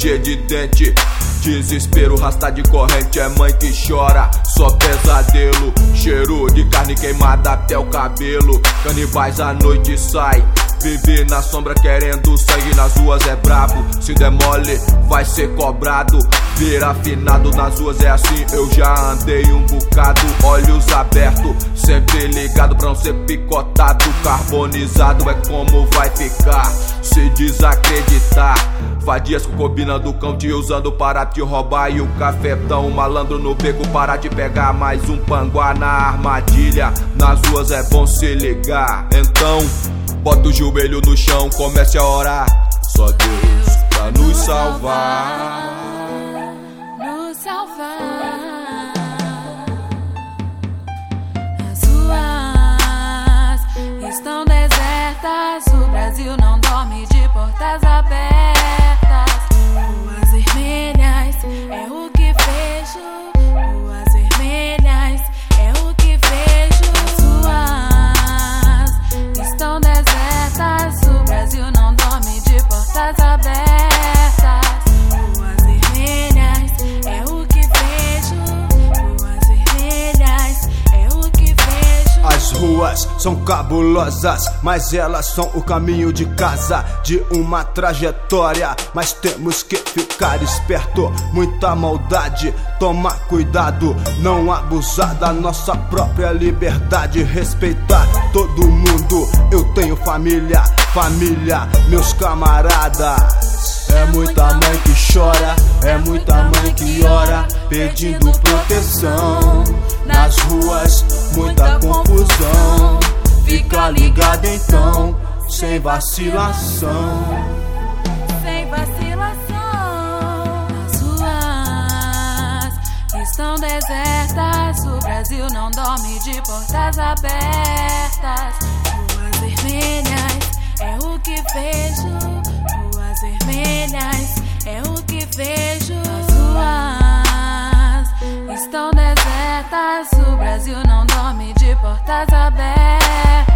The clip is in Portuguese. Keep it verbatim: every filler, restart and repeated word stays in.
ranger de dente. Desespero, rasta de corrente, é mãe que chora, só pesadelo. Cheiro de carne queimada até o cabelo. Canibais à noite sai, viver na sombra querendo sangue nas ruas é brabo. Se der mole, vai ser cobrado. Vir afinado nas ruas é assim, eu já andei um bocado. Olhos abertos, sempre ligado pra não ser picotado. Carbonizado é como vai ficar se desacreditar. Vadias com cobina do cão te usando para te roubar. E o cafetão, malandro no beco para te pegar. Mais um panguá na armadilha, nas ruas é bom se ligar. Então, bota o joelho no chão, comece a orar. Só Deus pra nos salvar. Nos salvar. As ruas estão desertas, o Brasil não dorme de portas abertas. Ruas vermelhas é o que vejo. Ruas vermelhas é o que vejo. As ruas estão desertas, o Brasil não dorme de portas abertas. Ruas vermelhas é o que vejo. Ruas vermelhas é o que vejo. As ruas são cabulosas, mas elas são o caminho de casa, de uma trajetória. Mas temos que ficar esperto, muita maldade, tomar cuidado, não abusar da nossa própria liberdade. Respeitar todo mundo, eu tenho família, família, meus camaradas. É muita mãe que chora, é muita mãe que ora, pedindo proteção. Nas ruas, muita confusão. Fica ligado então, sem vacilação. Sem vacilação. As ruas estão desertas, o Brasil não dorme de portas abertas. Ruas vermelhas é o que vejo. Ruas vermelhas é o que vejo. As ruas estão desertas, o Brasil não dorme de portas abertas.